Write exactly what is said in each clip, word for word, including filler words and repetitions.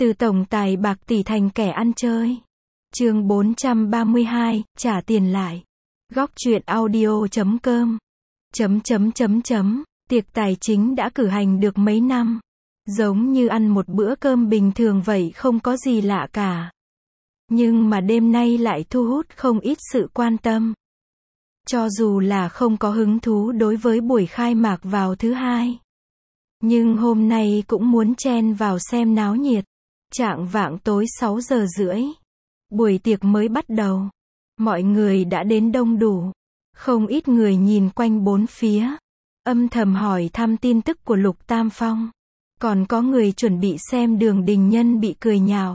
Từ tổng tài bạc tỷ thành kẻ ăn chơi. Chương bốn trăm ba mươi hai, trả tiền lại. Góc truyện audio chấm com. Chấm chấm chấm chấm. Tiệc tài chính đã cử hành được mấy năm. Giống như ăn một bữa cơm bình thường vậy, không có gì lạ cả. Nhưng mà đêm nay lại thu hút không ít sự quan tâm. Cho dù là không có hứng thú đối với buổi khai mạc vào thứ hai, nhưng hôm nay cũng muốn chen vào xem náo nhiệt. Chạng vạng tối sáu giờ rưỡi, buổi tiệc mới bắt đầu. Mọi người đã đến đông đủ. Không ít người nhìn quanh bốn phía, âm thầm hỏi thăm tin tức của Lục Tam Phong. Còn có người chuẩn bị xem Đường Đình Nhân bị cười nhạo.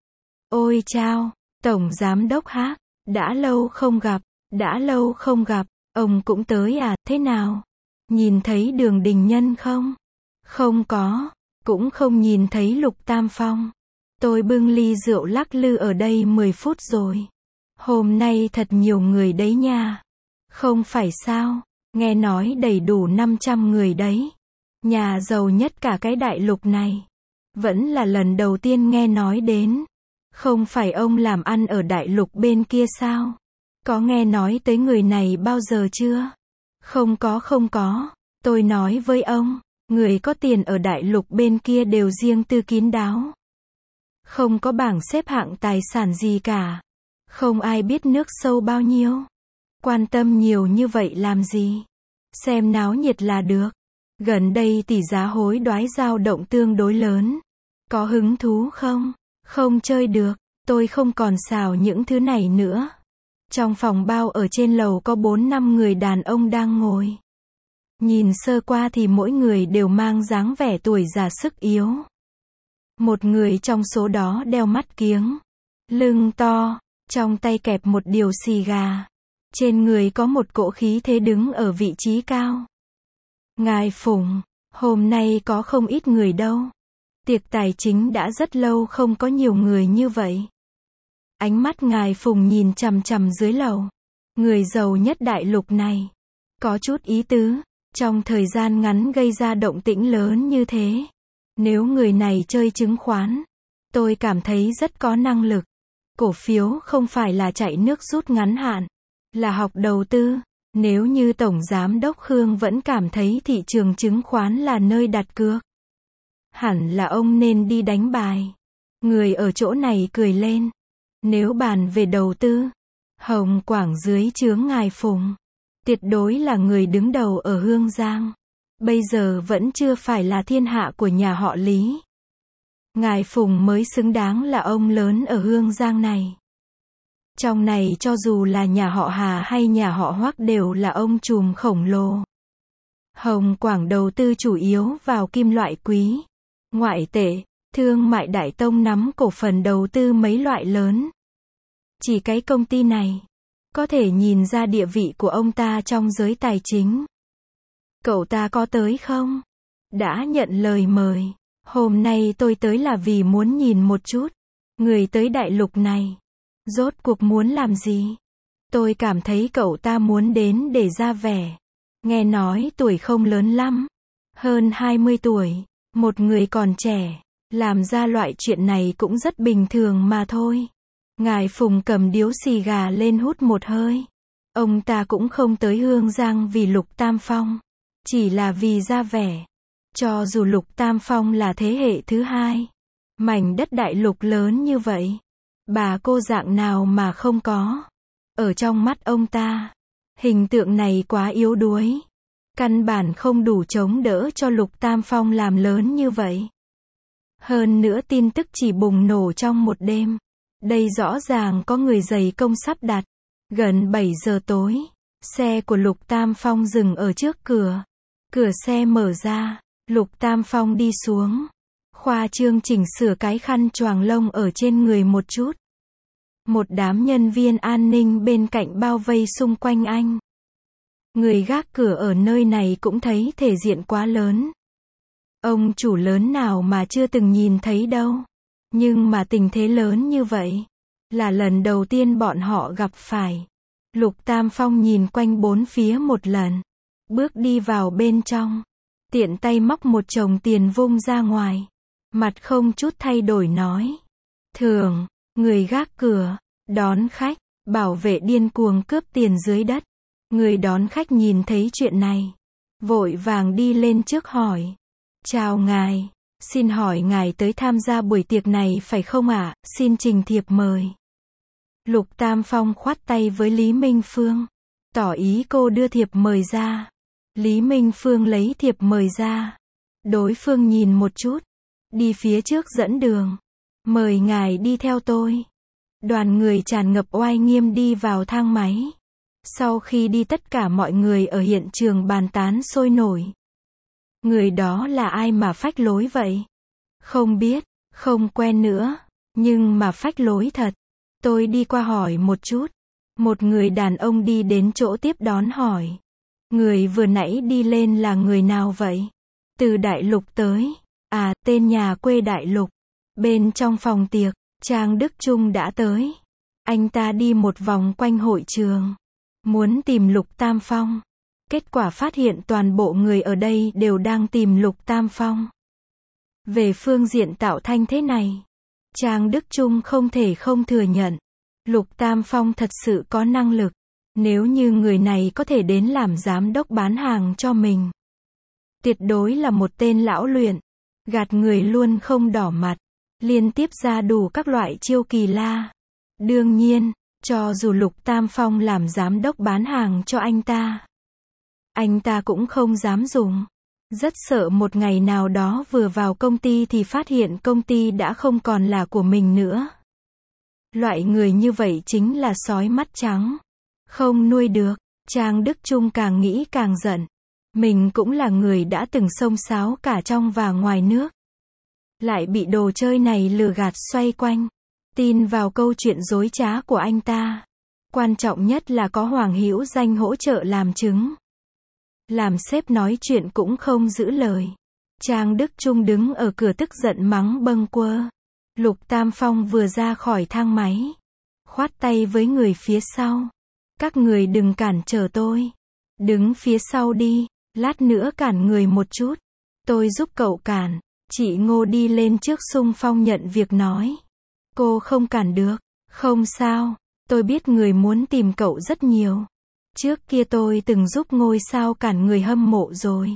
Ôi chao, Tổng Giám Đốc Hác, đã lâu không gặp, đã lâu không gặp, ông cũng tới à, thế nào? Nhìn thấy Đường Đình Nhân không? Không có, cũng không nhìn thấy Lục Tam Phong. Tôi bưng ly rượu lắc lư ở đây mười phút rồi. Hôm nay thật nhiều người đấy nha. Không phải sao, nghe nói đầy đủ năm trăm người đấy. Nhà giàu nhất cả cái đại lục này. Vẫn là lần đầu tiên nghe nói đến. Không phải ông làm ăn ở đại lục bên kia sao? Có nghe nói tới người này bao giờ chưa? Không có không có. Tôi nói với ông, người có tiền ở đại lục bên kia đều riêng tư kín đáo. Không có bảng xếp hạng tài sản gì cả. Không ai biết nước sâu bao nhiêu. Quan tâm nhiều như vậy làm gì? Xem náo nhiệt là được. Gần đây tỷ giá hối đoái dao động tương đối lớn. Có hứng thú không? Không chơi được. Tôi không còn xào những thứ này nữa. Trong phòng bao ở trên lầu có bốn năm người đàn ông đang ngồi. Nhìn sơ qua thì mỗi người đều mang dáng vẻ tuổi già sức yếu. Một người trong số đó đeo mắt kiếng, lưng to, trong tay kẹp một điều xì gà. Trên người có một cỗ khí thế đứng ở vị trí cao. Ngài Phùng, hôm nay có không ít người đâu. Tiệc tài chính đã rất lâu không có nhiều người như vậy. Ánh mắt ngài Phùng nhìn chằm chằm dưới lầu. Người giàu nhất đại lục này. Có chút ý tứ, trong thời gian ngắn gây ra động tĩnh lớn như thế. Nếu người này chơi chứng khoán, tôi cảm thấy rất có năng lực. Cổ phiếu không phải là chạy nước rút ngắn hạn, là học đầu tư. Nếu như Tổng Giám Đốc Khương vẫn cảm thấy thị trường chứng khoán là nơi đặt cược, hẳn là ông nên đi đánh bài. Người ở chỗ này cười lên. Nếu bàn về đầu tư, Hồng Quảng dưới trướng ngài Phùng, tuyệt đối là người đứng đầu ở Hương Giang. Bây giờ vẫn chưa phải là thiên hạ của nhà họ Lý. Ngài Phùng mới xứng đáng là ông lớn ở Hương Giang này. Trong này cho dù là nhà họ Hà hay nhà họ Hoắc đều là ông trùm khổng lồ. Hồng Quảng đầu tư chủ yếu vào kim loại quý, ngoại tệ, thương mại đại tông nắm cổ phần đầu tư mấy loại lớn. Chỉ cái công ty này, có thể nhìn ra địa vị của ông ta trong giới tài chính. Cậu ta có tới không? Đã nhận lời mời. Hôm nay tôi tới là vì muốn nhìn một chút. Người tới đại lục này. Rốt cuộc muốn làm gì? Tôi cảm thấy cậu ta muốn đến để ra vẻ. Nghe nói tuổi không lớn lắm. Hơn hai mươi tuổi. Một người còn trẻ. Làm ra loại chuyện này cũng rất bình thường mà thôi. Ngài Phùng cầm điếu xì gà lên hút một hơi. Ông ta cũng không tới Hương Giang vì Lục Tam Phong. Chỉ là vì ra vẻ. Cho dù Lục Tam Phong là thế hệ thứ hai, mảnh đất đại lục lớn như vậy, bà cô dạng nào mà không có. Ở trong mắt ông ta, hình tượng này quá yếu đuối. Căn bản không đủ chống đỡ cho Lục Tam Phong làm lớn như vậy. Hơn nữa tin tức chỉ bùng nổ trong một đêm. Đây rõ ràng có người dày công sắp đặt. Gần bảy giờ tối, xe của Lục Tam Phong dừng ở trước cửa. Cửa xe mở ra, Lục Tam Phong đi xuống. Khoa trương chỉnh sửa cái khăn choàng lông ở trên người một chút. Một đám nhân viên an ninh bên cạnh bao vây xung quanh anh. Người gác cửa ở nơi này cũng thấy thể diện quá lớn. Ông chủ lớn nào mà chưa từng nhìn thấy đâu. Nhưng mà tình thế lớn như vậy, là lần đầu tiên bọn họ gặp phải. Lục Tam Phong nhìn quanh bốn phía một lần. Bước đi vào bên trong. Tiện tay móc một chồng tiền vung ra ngoài. Mặt không chút thay đổi nói. Thường, người gác cửa, đón khách, bảo vệ điên cuồng cướp tiền dưới đất. Người đón khách nhìn thấy chuyện này, vội vàng đi lên trước hỏi. Chào ngài, xin hỏi ngài tới tham gia buổi tiệc này phải không ạ, xin trình thiệp mời. Lục Tam Phong khoát tay với Lý Minh Phương, tỏ ý cô đưa thiệp mời ra. Lý Minh Phương lấy thiệp mời ra. Đối phương nhìn một chút, đi phía trước dẫn đường. Mời ngài đi theo tôi. Đoàn người tràn ngập oai nghiêm đi vào thang máy. Sau khi đi tất cả mọi người ở hiện trường bàn tán sôi nổi. Người đó là ai mà phách lối vậy? Không biết, không quen nữa, nhưng mà phách lối thật. Tôi đi qua hỏi một chút. Một người đàn ông đi đến chỗ tiếp đón hỏi. Người vừa nãy đi lên là người nào vậy? Từ Đại Lục tới. À, tên nhà quê Đại Lục. Bên trong phòng tiệc, Trang Đức Trung đã tới. Anh ta đi một vòng quanh hội trường, muốn tìm Lục Tam Phong. Kết quả phát hiện toàn bộ người ở đây đều đang tìm Lục Tam Phong. Về phương diện tạo thanh thế này, Trang Đức Trung không thể không thừa nhận. Lục Tam Phong thật sự có năng lực. Nếu như người này có thể đến làm giám đốc bán hàng cho mình, tuyệt đối là một tên lão luyện. Gạt người luôn không đỏ mặt, liên tiếp ra đủ các loại chiêu kỳ la. Đương nhiên, cho dù Lục Tam Phong làm giám đốc bán hàng cho anh ta, anh ta cũng không dám dùng. Rất sợ một ngày nào đó vừa vào công ty thì phát hiện công ty đã không còn là của mình nữa. Loại người như vậy chính là sói mắt trắng, không nuôi được. Trang Đức Trung càng nghĩ càng giận. Mình cũng là người đã từng xông xáo cả trong và ngoài nước, lại bị đồ chơi này lừa gạt xoay quanh, tin vào câu chuyện dối trá của anh ta. Quan trọng nhất là có Hoàng Hữu Danh hỗ trợ làm chứng. Làm sếp nói chuyện cũng không giữ lời. Trang Đức Trung đứng ở cửa tức giận mắng bâng quơ. Lục Tam Phong vừa ra khỏi thang máy, khoát tay với người phía sau. Các người đừng cản trở tôi. Đứng phía sau đi, lát nữa cản người một chút. Tôi giúp cậu cản. Chị Ngô đi lên trước xung phong nhận việc nói. Cô không cản được. Không sao, tôi biết người muốn tìm cậu rất nhiều. Trước kia tôi từng giúp ngôi sao cản người hâm mộ rồi.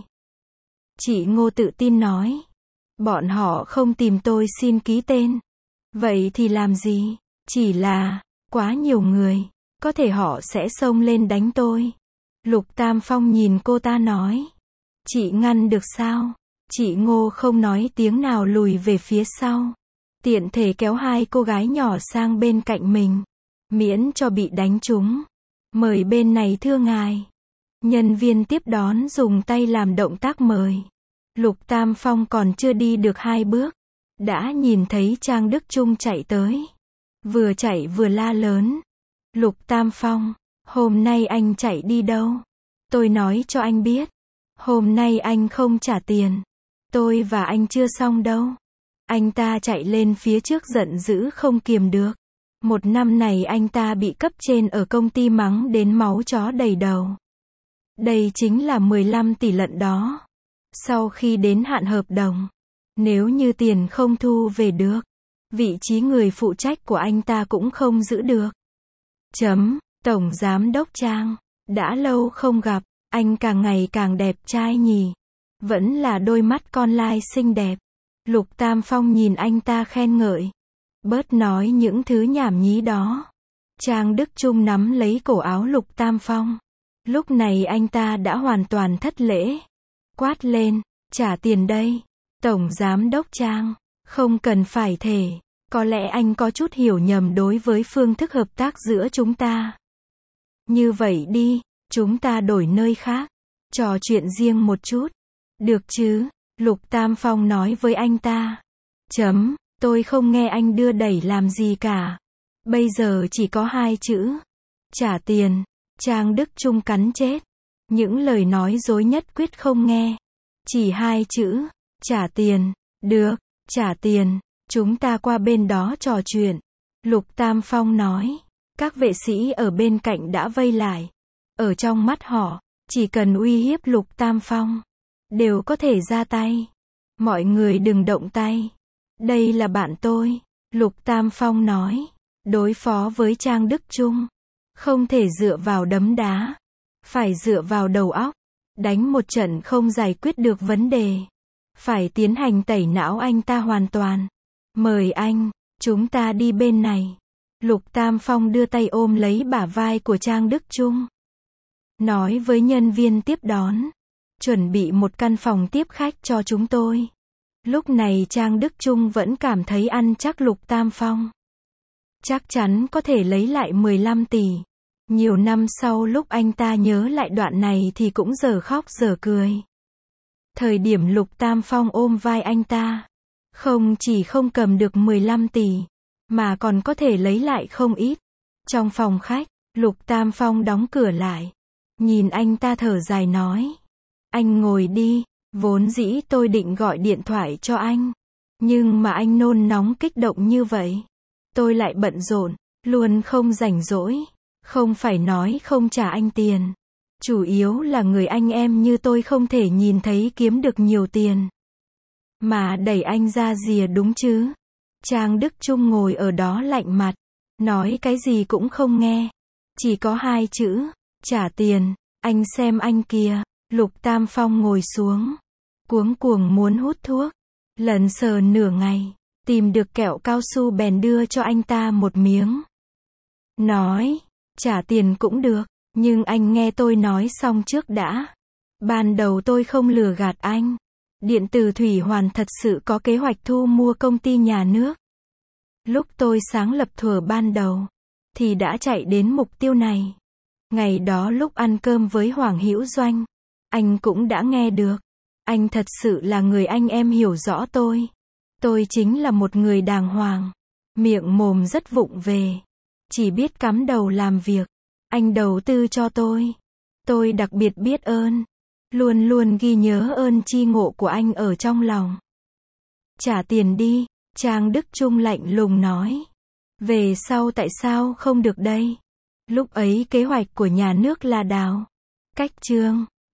Chị Ngô tự tin nói. Bọn họ không tìm tôi xin ký tên. Vậy thì làm gì? Chỉ là, quá nhiều người, có thể họ sẽ xông lên đánh tôi. Lục Tam Phong nhìn cô ta nói. Chị ngăn được sao? Chị Ngô không nói tiếng nào lùi về phía sau. Tiện thể kéo hai cô gái nhỏ sang bên cạnh mình. Miễn cho bị đánh trúng. Mời bên này thưa ngài. Nhân viên tiếp đón dùng tay làm động tác mời. Lục Tam Phong còn chưa đi được hai bước, đã nhìn thấy Trang Đức Trung chạy tới. Vừa chạy vừa la lớn. Lục Tam Phong, hôm nay anh chạy đi đâu? Tôi nói cho anh biết. Hôm nay anh không trả tiền. Tôi và anh chưa xong đâu. Anh ta chạy lên phía trước giận dữ không kiềm được. Một năm này anh ta bị cấp trên ở công ty mắng đến máu chó đầy đầu. Đây chính là mười lăm tỷ lận đó. Sau khi đến hạn hợp đồng, nếu như tiền không thu về được, vị trí người phụ trách của anh ta cũng không giữ được. Chấm, Tổng Giám Đốc Trang, đã lâu không gặp, anh càng ngày càng đẹp trai nhỉ. Vẫn là đôi mắt con lai xinh đẹp. Lục Tam Phong nhìn anh ta khen ngợi. Bớt nói những thứ nhảm nhí đó. Trang Đức Trung nắm lấy cổ áo Lục Tam Phong. Lúc này anh ta đã hoàn toàn thất lễ. Quát lên, trả tiền đây. Tổng Giám Đốc Trang, không cần phải thể. Có lẽ anh có chút hiểu nhầm đối với phương thức hợp tác giữa chúng ta. Như vậy đi, chúng ta đổi nơi khác. Trò chuyện riêng một chút. Được chứ? Lục Tam Phong nói với anh ta. Chấm, tôi không nghe anh đưa đẩy làm gì cả. Bây giờ chỉ có hai chữ. Trả tiền. Trang Đức Trung cắn chết. Những lời nói dối nhất quyết không nghe. Chỉ hai chữ. Trả tiền. Được, trả tiền. Chúng ta qua bên đó trò chuyện. Lục Tam Phong nói. Các vệ sĩ ở bên cạnh đã vây lại. Ở trong mắt họ, chỉ cần uy hiếp Lục Tam Phong, đều có thể ra tay. Mọi người đừng động tay. Đây là bạn tôi. Lục Tam Phong nói. Đối phó với Trang Đức Trung, không thể dựa vào đấm đá, phải dựa vào đầu óc. Đánh một trận không giải quyết được vấn đề, phải tiến hành tẩy não anh ta hoàn toàn. Mời anh, chúng ta đi bên này. Lục Tam Phong đưa tay ôm lấy bả vai của Trang Đức Trung, nói với nhân viên tiếp đón, chuẩn bị một căn phòng tiếp khách cho chúng tôi. Lúc này Trang Đức Trung vẫn cảm thấy ăn chắc Lục Tam Phong chắc chắn có thể lấy lại mười lăm tỷ. Nhiều năm sau lúc anh ta nhớ lại đoạn này thì cũng dở khóc dở cười. Thời điểm Lục Tam Phong ôm vai anh ta, không chỉ không cầm được mười lăm tỷ, mà còn có thể lấy lại không ít. Trong phòng khách, Lục Tam Phong đóng cửa lại, nhìn anh ta thở dài nói. Anh ngồi đi, vốn dĩ tôi định gọi điện thoại cho anh, nhưng mà anh nôn nóng kích động như vậy, tôi lại bận rộn, luôn không rảnh rỗi. Không phải nói không trả anh tiền, chủ yếu là người anh em như tôi không thể nhìn thấy kiếm được nhiều tiền mà đẩy anh ra rìa đúng chứ. Trang Đức Trung ngồi ở đó lạnh mặt, nói cái gì cũng không nghe, chỉ có hai chữ, trả tiền. Anh xem anh kia. Lục Tam Phong ngồi xuống, cuống cuồng muốn hút thuốc, lần sờ nửa ngày, tìm được kẹo cao su bèn đưa cho anh ta một miếng, nói, trả tiền cũng được, nhưng anh nghe tôi nói xong trước đã. Ban đầu tôi không lừa gạt anh. Điện tử Thủy Hoàn thật sự có kế hoạch thu mua công ty nhà nước. Lúc tôi sáng lập thuở ban đầu, thì đã chạy đến mục tiêu này. Ngày đó lúc ăn cơm với Hoàng Hữu Doanh, anh cũng đã nghe được. Anh thật sự là người anh em hiểu rõ tôi. Tôi chính là một người đàng hoàng, miệng mồm rất vụng về, chỉ biết cắm đầu làm việc. Anh đầu tư cho tôi, tôi đặc biệt biết ơn, luôn luôn ghi nhớ ơn chi ngộ của anh ở trong lòng. Trả tiền đi, Trang Đức Trung lạnh lùng nói. Về sau tại sao không được đây? Lúc ấy kế hoạch của nhà nước là đào cách chương.